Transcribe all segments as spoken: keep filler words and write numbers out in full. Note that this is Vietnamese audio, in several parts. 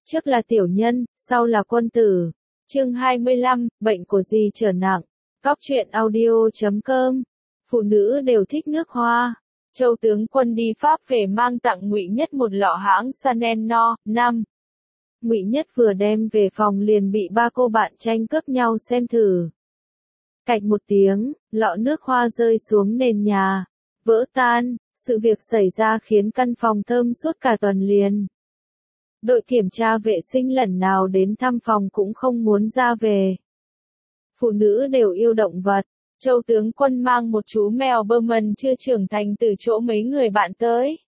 trước là tiểu nhân, sau là quân tử. Chương hai mươi lăm, bệnh của gì trở nặng. Cóc truyện audio chấm com. Phụ nữ đều thích nước hoa. Châu tướng quân đi Pháp về mang tặng Ngụy Nhất một lọ hãng Chanel no. năm. Ngụy Nhất vừa đem về phòng liền bị ba cô bạn tranh cướp nhau xem thử. Cạch một tiếng, lọ nước hoa rơi xuống nền nhà, vỡ tan. Sự việc xảy ra khiến căn phòng thơm suốt cả tuần liền. Đội kiểm tra vệ sinh lần nào đến thăm phòng cũng không muốn ra về. Phụ nữ đều yêu động vật. Châu tướng quân mang một chú mèo Berman chưa trưởng thành từ chỗ mấy người bạn tới.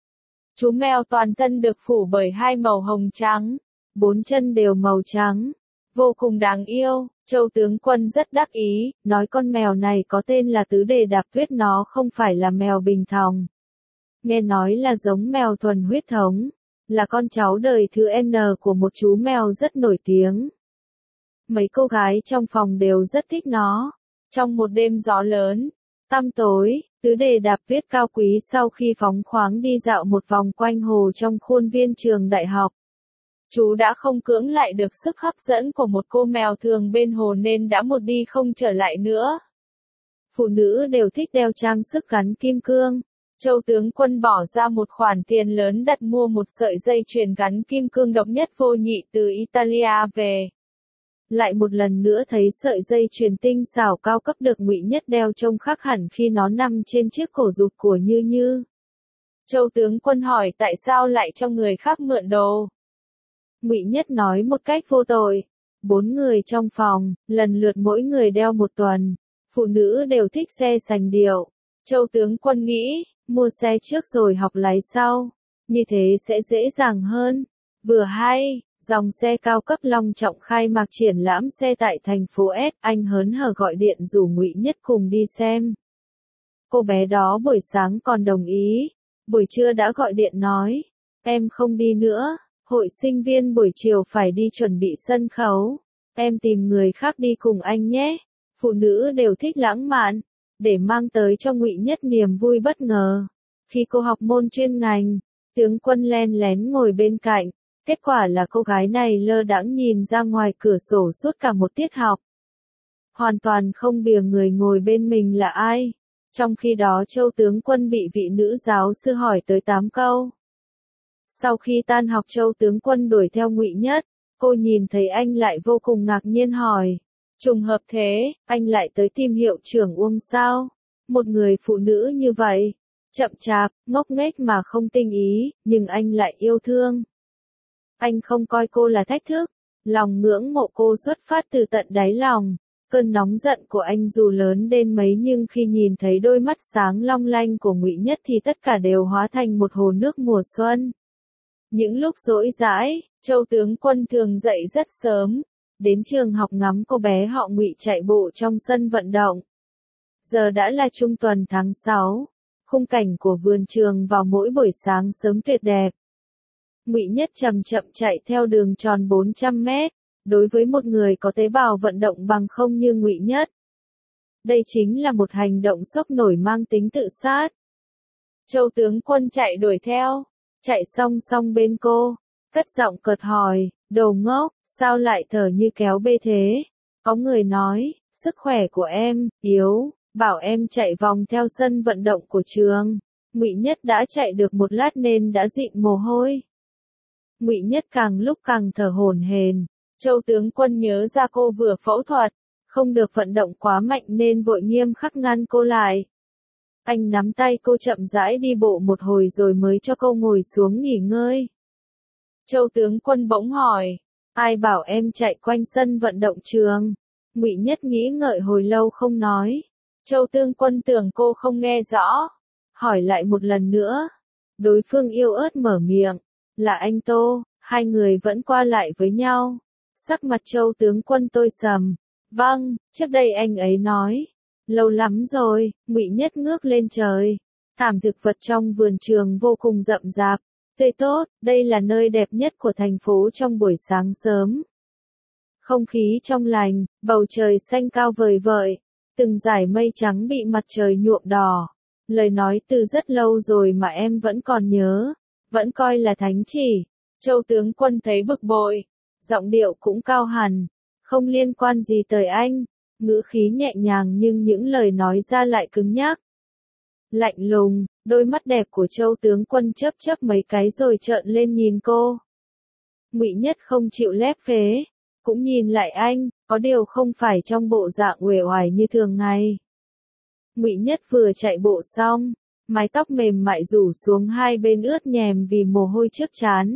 Chú mèo toàn thân được phủ bởi hai màu hồng trắng, bốn chân đều màu trắng, vô cùng đáng yêu. Châu tướng quân rất đắc ý, nói con mèo này có tên là Tứ Đề Đạp Tuyết, nó không phải là mèo bình thường. Nghe nói là giống mèo thuần huyết thống, là con cháu đời thứ N của một chú mèo rất nổi tiếng. Mấy cô gái trong phòng đều rất thích nó. Trong một đêm gió lớn, tăm tối, Tứ Đề Đạp Tuyết cao quý sau khi phóng khoáng đi dạo một vòng quanh hồ trong khuôn viên trường đại học. Chú đã không cưỡng lại được sức hấp dẫn của một cô mèo thường bên hồ nên đã một đi không trở lại nữa. Phụ nữ đều thích đeo trang sức gắn kim cương. Châu tướng quân bỏ ra một khoản tiền lớn đặt mua một sợi dây chuyền gắn kim cương độc nhất vô nhị từ Italia về. Lại một lần nữa thấy sợi dây chuyền tinh xảo cao cấp được Ngụy Nhất đeo trông khác hẳn khi nó nằm trên chiếc cổ rụt của Như Như. Châu tướng quân hỏi tại sao lại cho người khác mượn đồ. Ngụy Nhất nói một cách vô tội. Bốn người trong phòng, lần lượt mỗi người đeo một tuần. Phụ nữ đều thích xe sành điệu. Châu tướng quân nghĩ, mua xe trước rồi học lái sau. Như thế sẽ dễ dàng hơn. Vừa hay, dòng xe cao cấp long trọng khai mạc triển lãm xe tại thành phố S. Anh hớn hở gọi điện rủ Ngụy Nhất cùng đi xem. Cô bé đó buổi sáng còn đồng ý. Buổi trưa đã gọi điện nói, em không đi nữa. Hội sinh viên buổi chiều phải đi chuẩn bị sân khấu. Em tìm người khác đi cùng anh nhé. Phụ nữ đều thích lãng mạn. Để mang tới cho Ngụy Nhất niềm vui bất ngờ. Khi cô học môn chuyên ngành, tướng quân len lén ngồi bên cạnh. Kết quả là cô gái này lơ đãng nhìn ra ngoài cửa sổ suốt cả một tiết học. Hoàn toàn không bìa người ngồi bên mình là ai. Trong khi đó Châu tướng quân bị vị nữ giáo sư hỏi tới tám câu. Sau khi tan học Châu tướng quân đuổi theo Ngụy Nhất, cô nhìn thấy anh lại vô cùng ngạc nhiên hỏi. Trùng hợp thế, anh lại tới tìm hiệu trưởng Uông sao? Một người phụ nữ như vậy, chậm chạp, ngốc nghếch mà không tinh ý, nhưng anh lại yêu thương. Anh không coi cô là thách thức, lòng ngưỡng mộ cô xuất phát từ tận đáy lòng. Cơn nóng giận của anh dù lớn đến mấy nhưng khi nhìn thấy đôi mắt sáng long lanh của Ngụy Nhất thì tất cả đều hóa thành một hồ nước mùa xuân. Những lúc rỗi rãi, Châu tướng quân thường dậy rất sớm, đến trường học ngắm cô bé họ Ngụy chạy bộ trong sân vận động. Giờ đã là trung tuần tháng sáu, khung cảnh của vườn trường vào mỗi buổi sáng sớm tuyệt đẹp. Ngụy Nhất chậm chậm chạy theo đường tròn bốn trăm mét, đối với một người có tế bào vận động bằng không như Ngụy Nhất. Đây chính là một hành động sốc nổi mang tính tự sát. Châu tướng quân chạy đuổi theo, chạy song song bên cô, cất giọng cợt hỏi, đồ ngốc, sao lại thở như kéo bê thế? Có người nói, sức khỏe của em, yếu, bảo em chạy vòng theo sân vận động của trường. Ngụy Nhất đã chạy được một lát nên đã dịn mồ hôi. Ngụy Nhất càng lúc càng thở hổn hển. Châu tướng quân nhớ ra cô vừa phẫu thuật, không được vận động quá mạnh nên vội nghiêm khắc ngăn cô lại. Anh nắm tay cô chậm rãi đi bộ một hồi rồi mới cho cô ngồi xuống nghỉ ngơi. Châu tướng quân bỗng hỏi, ai bảo em chạy quanh sân vận động trường? Ngụy Nhất nghĩ ngợi hồi lâu không nói. Châu tướng quân tưởng cô không nghe rõ, hỏi lại một lần nữa. Đối phương yếu ớt mở miệng, là anh Tô. Hai người vẫn qua lại với nhau. Sắc mặt Châu tướng quân tối sầm. Vâng, trước đây anh ấy nói. Lâu lắm rồi. Ngụy Nhất ngước lên trời. Thảm thực vật trong vườn trường vô cùng rậm rạp, tươi tốt. Đây là nơi đẹp nhất của thành phố trong buổi sáng sớm. Không khí trong lành, bầu trời xanh cao vời vợi, từng dải mây trắng bị mặt trời nhuộm đỏ. Lời nói từ rất lâu rồi mà em vẫn còn nhớ, vẫn coi là thánh chỉ. Châu tướng quân thấy bực bội, giọng điệu cũng cao hẳn, không liên quan gì tới anh, ngữ khí nhẹ nhàng nhưng những lời nói ra lại cứng nhắc. Lạnh lùng, đôi mắt đẹp của Châu tướng quân chớp chớp mấy cái rồi trợn lên nhìn cô. Ngụy Nhất không chịu lép vế, cũng nhìn lại anh, có điều không phải trong bộ dạng uể oải như thường ngày. Ngụy Nhất vừa chạy bộ xong, mái tóc mềm mại rủ xuống hai bên ướt nhèm vì mồ hôi trước trán.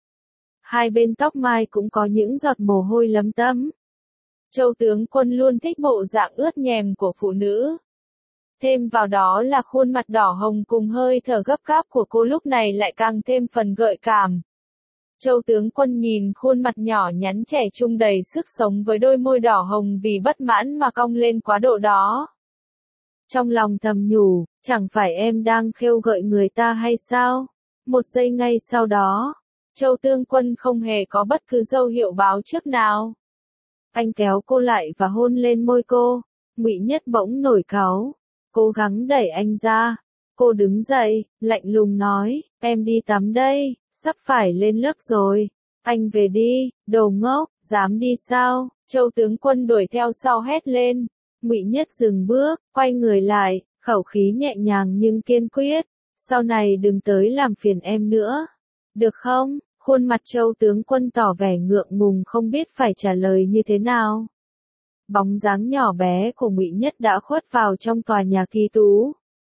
Hai bên tóc mai cũng có những giọt mồ hôi lấm tấm. Châu tướng quân luôn thích bộ dạng ướt nhèm của phụ nữ. Thêm vào đó là khuôn mặt đỏ hồng cùng hơi thở gấp gáp của cô lúc này lại càng thêm phần gợi cảm. Châu tướng quân nhìn khuôn mặt nhỏ nhắn trẻ trung đầy sức sống với đôi môi đỏ hồng vì bất mãn mà cong lên quá độ đó. Trong lòng thầm nhủ, chẳng phải em đang khêu gợi người ta hay sao? Một giây ngay sau đó, Châu tướng quân không hề có bất cứ dấu hiệu báo trước nào. Anh kéo cô lại và hôn lên môi cô. Ngụy Nhất bỗng nổi cáu, cố gắng đẩy anh ra. Cô đứng dậy, lạnh lùng nói, em đi tắm đây, sắp phải lên lớp rồi. Anh về đi, đồ ngốc, dám đi sao? Châu tướng quân đuổi theo sau hét lên. Ngụy Nhất dừng bước, quay người lại, khẩu khí nhẹ nhàng nhưng kiên quyết. Sau này đừng tới làm phiền em nữa. Được không? Khuôn mặt Châu tướng quân tỏ vẻ ngượng ngùng không biết phải trả lời như thế nào. Bóng dáng nhỏ bé của Ngụy Nhất đã khuất vào trong tòa nhà ký túc.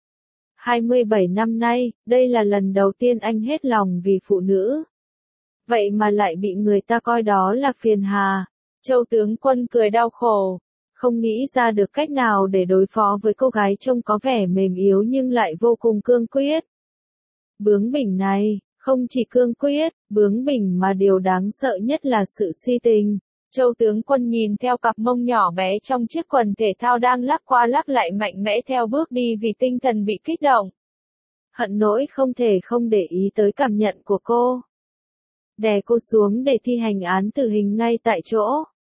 hai mươi bảy năm nay, đây là lần đầu tiên anh hết lòng vì phụ nữ. Vậy mà lại bị người ta coi đó là phiền hà. Châu tướng quân cười đau khổ, không nghĩ ra được cách nào để đối phó với cô gái trông có vẻ mềm yếu nhưng lại vô cùng cương quyết. Bướng bỉnh này, không chỉ cương quyết, bướng bỉnh mà điều đáng sợ nhất là sự si tình. Châu tướng quân nhìn theo cặp mông nhỏ bé trong chiếc quần thể thao đang lắc qua lắc lại mạnh mẽ theo bước đi vì tinh thần bị kích động. Hận nỗi không thể không để ý tới cảm nhận của cô. Đè cô xuống để thi hành án tử hình ngay tại chỗ.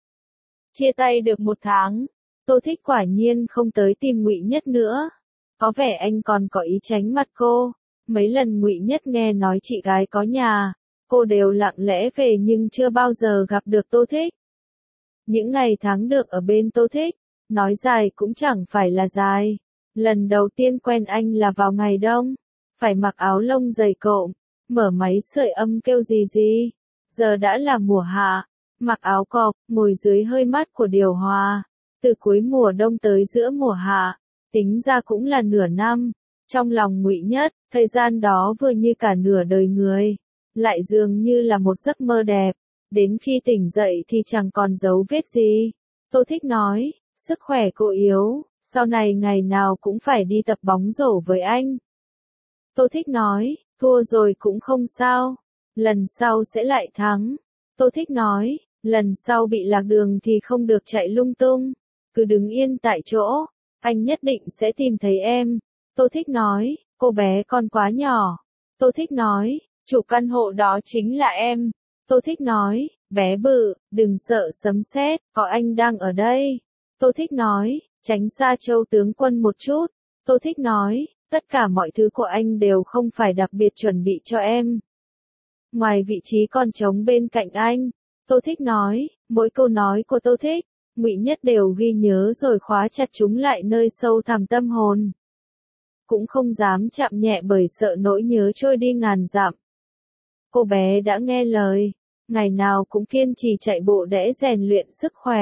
Chia tay được một tháng, Tô Thích quả nhiên không tới tìm Ngụy Nhất nữa. Có vẻ anh còn có ý tránh mặt cô. Mấy lần Ngụy Nhất nghe nói chị gái có nhà, cô đều lặng lẽ về nhưng chưa bao giờ gặp được Tô Thích. Những ngày tháng được ở bên Tô Thích, nói dài cũng chẳng phải là dài. Lần đầu tiên quen anh là vào ngày đông, phải mặc áo lông dày cộm, mở máy sưởi âm kêu gì gì. Giờ đã là mùa hạ, mặc áo cộc, ngồi dưới hơi mát của điều hòa. Từ cuối mùa đông tới giữa mùa hạ, tính ra cũng là nửa năm. Trong lòng Ngụy Nhất, thời gian đó vừa như cả nửa đời người, lại dường như là một giấc mơ đẹp. Đến khi tỉnh dậy thì chẳng còn dấu vết gì. Tô Thích nói, sức khỏe cô yếu, sau này ngày nào cũng phải đi tập bóng rổ với anh. Tô Thích nói, thua rồi cũng không sao, lần sau sẽ lại thắng. Tô Thích nói, lần sau bị lạc đường thì không được chạy lung tung, cứ đứng yên tại chỗ, anh nhất định sẽ tìm thấy em. Tô Thích nói, cô bé con quá nhỏ. Tô Thích nói, chủ căn hộ đó chính là em. Tô Thích nói, bé bự, đừng sợ sấm sét, có anh đang ở đây. Tô Thích nói, tránh xa Châu tướng quân một chút. Tô Thích nói, tất cả mọi thứ của anh đều không phải đặc biệt chuẩn bị cho em. Ngoài vị trí còn trống bên cạnh anh, Tô Thích nói, mỗi câu nói của Tô Thích, Ngụy Nhất đều ghi nhớ rồi khóa chặt chúng lại nơi sâu thẳm tâm hồn. Cũng không dám chạm nhẹ bởi sợ nỗi nhớ trôi đi ngàn dặm. Cô bé đã nghe lời, ngày nào cũng kiên trì chạy bộ để rèn luyện sức khỏe.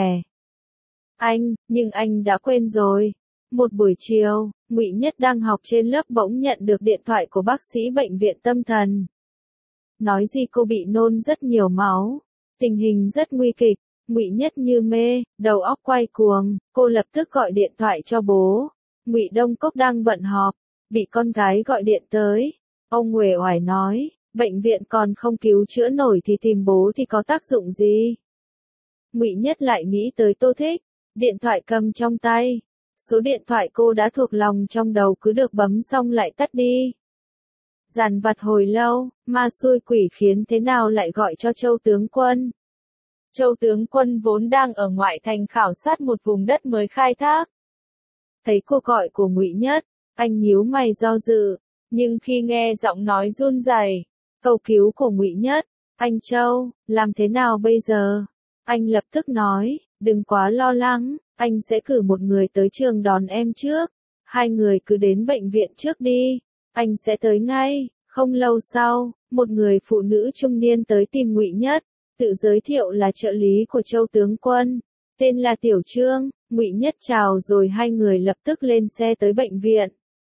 Anh, nhưng anh đã quên rồi. Một buổi chiều, Ngụy Nhất đang học trên lớp bỗng nhận được điện thoại của bác sĩ bệnh viện tâm thần. Nói gì cô bị nôn rất nhiều máu, tình hình rất nguy kịch. Ngụy Nhất như mê, đầu óc quay cuồng, cô lập tức gọi điện thoại cho bố. Ngụy Đông Cốc đang bận họp, bị con gái gọi điện tới. Ông uể oải nói, bệnh viện còn không cứu chữa nổi thì tìm bố thì có tác dụng gì? Ngụy Nhất lại nghĩ tới Tô Thích, điện thoại cầm trong tay. Số điện thoại cô đã thuộc lòng trong đầu cứ được bấm xong lại tắt đi. Dằn vặt hồi lâu, ma xui quỷ khiến thế nào lại gọi cho Châu tướng quân. Châu tướng quân vốn đang ở ngoại thành khảo sát một vùng đất mới khai thác. Thấy cuộc gọi của Ngụy Nhất, anh nhíu mày do dự, nhưng khi nghe giọng nói run rẩy, cầu cứu của Ngụy Nhất, Anh Châu, làm thế nào bây giờ? Anh lập tức nói, đừng quá lo lắng, anh sẽ cử một người tới trường đón em trước. Hai người cứ đến bệnh viện trước đi, anh sẽ tới ngay. Không lâu sau, một người phụ nữ trung niên tới tìm Ngụy Nhất, tự giới thiệu là trợ lý của Châu tướng quân, tên là Tiểu Trương. Ngụy Nhất chào rồi hai người lập tức lên xe tới bệnh viện.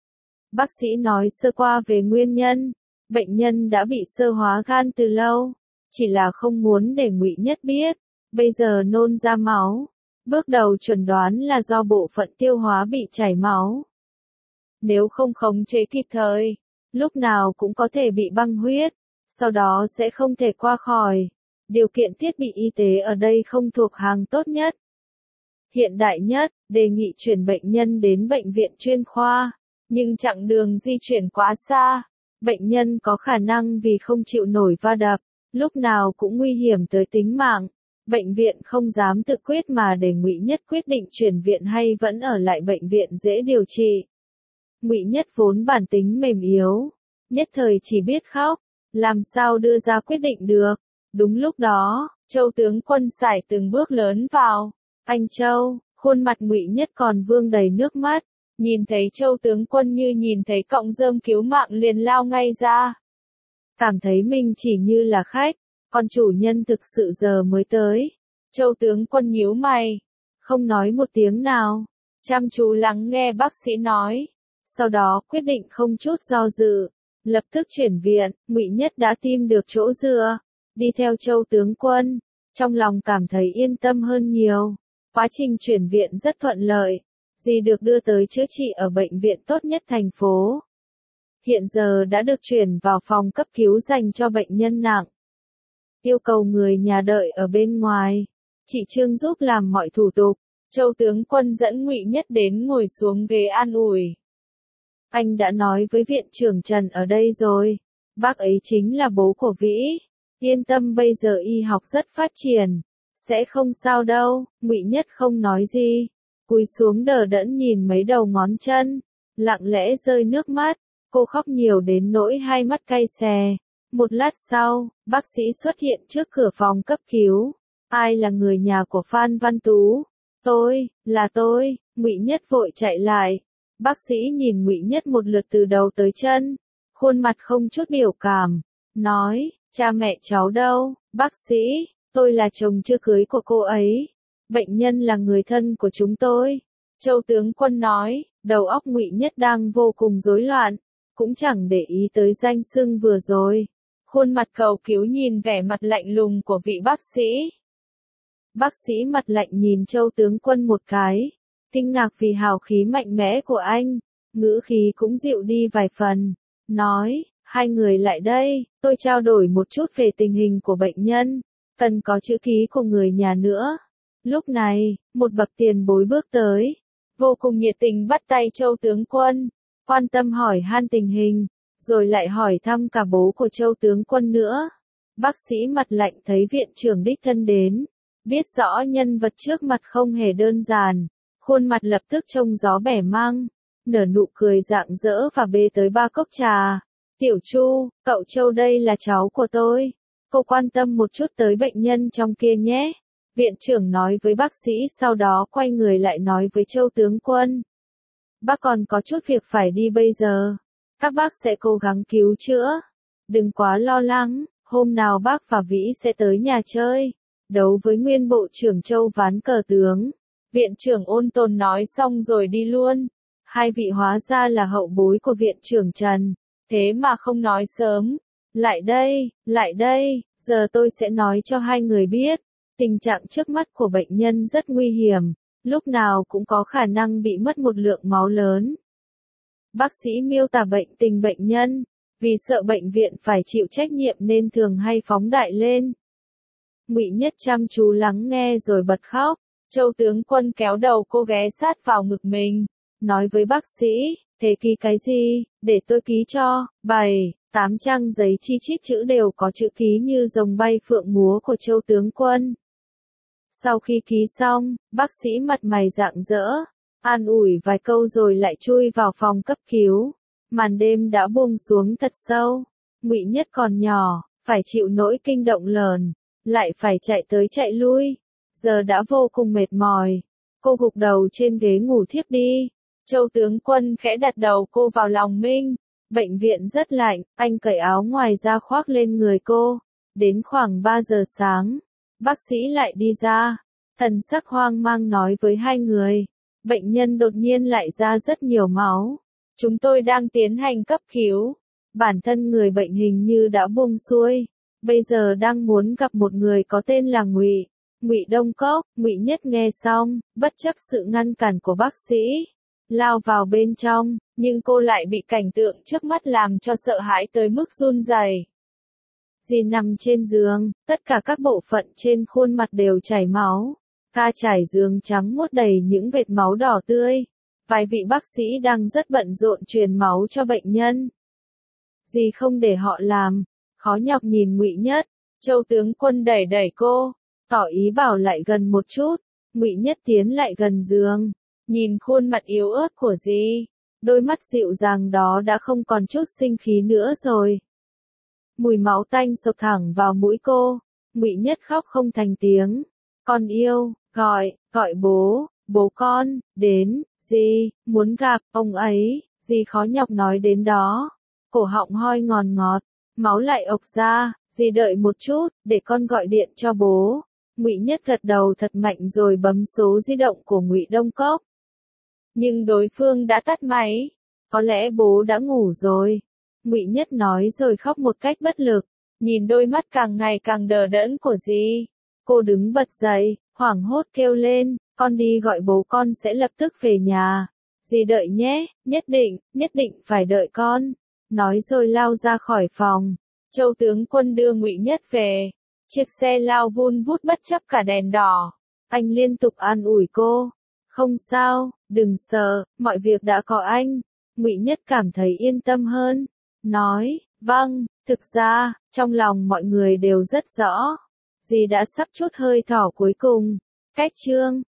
Bác sĩ nói sơ qua về nguyên nhân, bệnh nhân đã bị xơ hóa gan từ lâu, chỉ là không muốn để Ngụy Nhất biết, bây giờ nôn ra máu. Bước đầu chuẩn đoán là do bộ phận tiêu hóa bị chảy máu. Nếu không khống chế kịp thời, lúc nào cũng có thể bị băng huyết, sau đó sẽ không thể qua khỏi. Điều kiện thiết bị y tế ở đây không thuộc hàng tốt nhất, hiện đại nhất, đề nghị chuyển bệnh nhân đến bệnh viện chuyên khoa, nhưng chặng đường di chuyển quá xa, bệnh nhân có khả năng vì không chịu nổi va đập, lúc nào cũng nguy hiểm tới tính mạng. Bệnh viện không dám tự quyết mà để Ngụy Nhất quyết định chuyển viện hay vẫn ở lại bệnh viện dễ điều trị. Ngụy Nhất vốn bản tính mềm yếu, nhất thời chỉ biết khóc, làm sao đưa ra quyết định được. Đúng lúc đó, Châu tướng quân sải từng bước lớn vào. Anh Châu, khuôn mặt Ngụy Nhất còn vương đầy nước mắt, nhìn thấy Châu tướng quân như nhìn thấy cọng rơm cứu mạng liền lao ngay ra. Cảm thấy mình chỉ như là khách, còn chủ nhân thực sự giờ mới tới. Châu tướng quân nhíu mày, không nói một tiếng nào, chăm chú lắng nghe bác sĩ nói. Sau đó quyết định không chút do dự, lập tức chuyển viện. Ngụy Nhất đã tìm được chỗ dựa, đi theo Châu tướng quân, trong lòng cảm thấy yên tâm hơn nhiều. Quá trình chuyển viện rất thuận lợi, dì được đưa tới chữa trị ở bệnh viện tốt nhất thành phố. Hiện giờ đã được chuyển vào phòng cấp cứu dành cho bệnh nhân nặng. Yêu cầu người nhà đợi ở bên ngoài, chị Trương giúp làm mọi thủ tục. Châu tướng quân dẫn Ngụy Nhất đến ngồi xuống ghế an ủi. Anh đã nói với viện trưởng Trần ở đây rồi, bác ấy chính là bố của Vĩ. Yên tâm, bây giờ y học rất phát triển, sẽ không sao đâu. Ngụy Nhất không nói gì, cúi xuống đờ đẫn nhìn mấy đầu ngón chân, lặng lẽ rơi nước mắt. Cô khóc nhiều đến nỗi hai mắt cay xè. Một lát sau, bác sĩ xuất hiện trước cửa phòng cấp cứu. Ai là người nhà của Phan Văn Tú? Tôi, là tôi. Ngụy Nhất vội chạy lại. Bác sĩ nhìn Ngụy Nhất một lượt từ đầu tới chân, khuôn mặt không chút biểu cảm, nói, cha mẹ cháu đâu? Bác sĩ, tôi là chồng chưa cưới của cô ấy. Bệnh nhân là người thân của chúng tôi. Châu tướng quân nói, đầu óc Ngụy Nhất đang vô cùng rối loạn, cũng chẳng để ý tới danh xưng vừa rồi. Khuôn mặt cầu cứu nhìn vẻ mặt lạnh lùng của vị bác sĩ. Bác sĩ mặt lạnh nhìn Châu tướng quân một cái, kinh ngạc vì hào khí mạnh mẽ của anh, ngữ khí cũng dịu đi vài phần, nói, hai người lại đây, tôi trao đổi một chút về tình hình của bệnh nhân, cần có chữ ký của người nhà nữa. Lúc này, một bậc tiền bối bước tới, vô cùng nhiệt tình bắt tay Châu tướng quân, quan tâm hỏi han tình hình, rồi lại hỏi thăm cả bố của Châu tướng quân nữa. Bác sĩ mặt lạnh thấy viện trưởng đích thân đến, biết rõ nhân vật trước mặt không hề đơn giản, khuôn mặt lập tức trông gió bẻ măng, nở nụ cười rạng rỡ và bê tới ba cốc trà. Tiểu Chu, cậu Châu đây là cháu của tôi, cô quan tâm một chút tới bệnh nhân trong kia nhé. Viện trưởng nói với bác sĩ, sau đó quay người lại nói với Châu tướng quân. Bác còn có chút việc phải đi bây giờ, các bác sẽ cố gắng cứu chữa. Đừng quá lo lắng, hôm nào bác và Vĩ sẽ tới nhà chơi, đấu với nguyên bộ trưởng Châu ván cờ tướng. Viện trưởng ôn tồn nói xong rồi đi luôn. Hai vị hóa ra là hậu bối của viện trưởng Trần, thế mà không nói sớm. Lại đây, lại đây, giờ tôi sẽ nói cho hai người biết. Tình trạng trước mắt của bệnh nhân rất nguy hiểm, lúc nào cũng có khả năng bị mất một lượng máu lớn. Bác sĩ miêu tả bệnh tình bệnh nhân, vì sợ bệnh viện phải chịu trách nhiệm nên thường hay phóng đại lên. Ngụy Nhất chăm chú lắng nghe rồi bật khóc. Châu tướng quân kéo đầu cô ghé sát vào ngực mình, nói với bác sĩ, thế ký cái gì, để tôi ký cho. Bảy, tám trang giấy chi chít chữ đều có chữ ký như rồng bay phượng múa của Châu tướng quân. Sau khi ký xong, bác sĩ mặt mày rạng rỡ, an ủi vài câu rồi lại chui vào phòng cấp cứu. Màn đêm đã buông xuống thật sâu. Ngụy Nhất còn nhỏ, phải chịu nỗi kinh động lớn, lại phải chạy tới chạy lui, giờ đã vô cùng mệt mỏi. Cô gục đầu trên ghế ngủ thiếp đi. Châu tướng quân khẽ đặt đầu cô vào lòng mình. Bệnh viện rất lạnh, anh cởi áo ngoài ra khoác lên người cô. Đến khoảng ba giờ sáng, bác sĩ lại đi ra. Thần sắc hoang mang nói với hai người. Bệnh nhân đột nhiên lại ra rất nhiều máu. Chúng tôi đang tiến hành cấp cứu. Bản thân người bệnh hình như đã buông xuôi. Bây giờ đang muốn gặp một người có tên là Ngụy. Ngụy Đông Cốc. Ngụy Nhất nghe xong, bất chấp sự ngăn cản của bác sĩ, lao vào bên trong, nhưng cô lại bị cảnh tượng trước mắt làm cho sợ hãi tới mức run rẩy. Dì nằm trên giường, tất cả các bộ phận trên khuôn mặt đều chảy máu. Ca trải giường trắng muốt đầy những vệt máu đỏ tươi. Vài vị bác sĩ đang rất bận rộn truyền máu cho bệnh nhân. Dì không để họ làm, khó nhọc nhìn Ngụy Nhất. Châu tướng quân đẩy đẩy cô, tỏ ý bảo lại gần một chút. Ngụy Nhất tiến lại gần giường, nhìn khuôn mặt yếu ớt của dì, đôi mắt dịu dàng đó đã không còn chút sinh khí nữa rồi. Mùi máu tanh sộc thẳng vào mũi cô. Ngụy Nhất khóc không thành tiếng. Con yêu, gọi, gọi bố, bố con, đến, dì, muốn gặp ông ấy. Dì khó nhọc nói đến đó, cổ họng hoi ngòn ngọt, máu lại ộc ra. Dì đợi một chút, để con gọi điện cho bố. Ngụy Nhất gật đầu thật mạnh rồi bấm số di động của Ngụy Đông Cốc. Nhưng đối phương đã tắt máy. Có lẽ bố đã ngủ rồi. Ngụy Nhất nói rồi khóc một cách bất lực. Nhìn đôi mắt càng ngày càng đờ đẫn của dì, cô đứng bật dậy, hoảng hốt kêu lên, con đi gọi bố, con sẽ lập tức về nhà. Dì đợi nhé, nhất định, nhất định phải đợi con. Nói rồi lao ra khỏi phòng. Châu tướng quân đưa Ngụy Nhất về. Chiếc xe lao vun vút bất chấp cả đèn đỏ. Anh liên tục an ủi cô. Không sao, đừng sợ, mọi việc đã có anh. Ngụy Nhất cảm thấy yên tâm hơn. Nói, vâng, thực ra, trong lòng mọi người đều rất rõ. Dì đã sắp chút hơi thở cuối cùng. Cách chương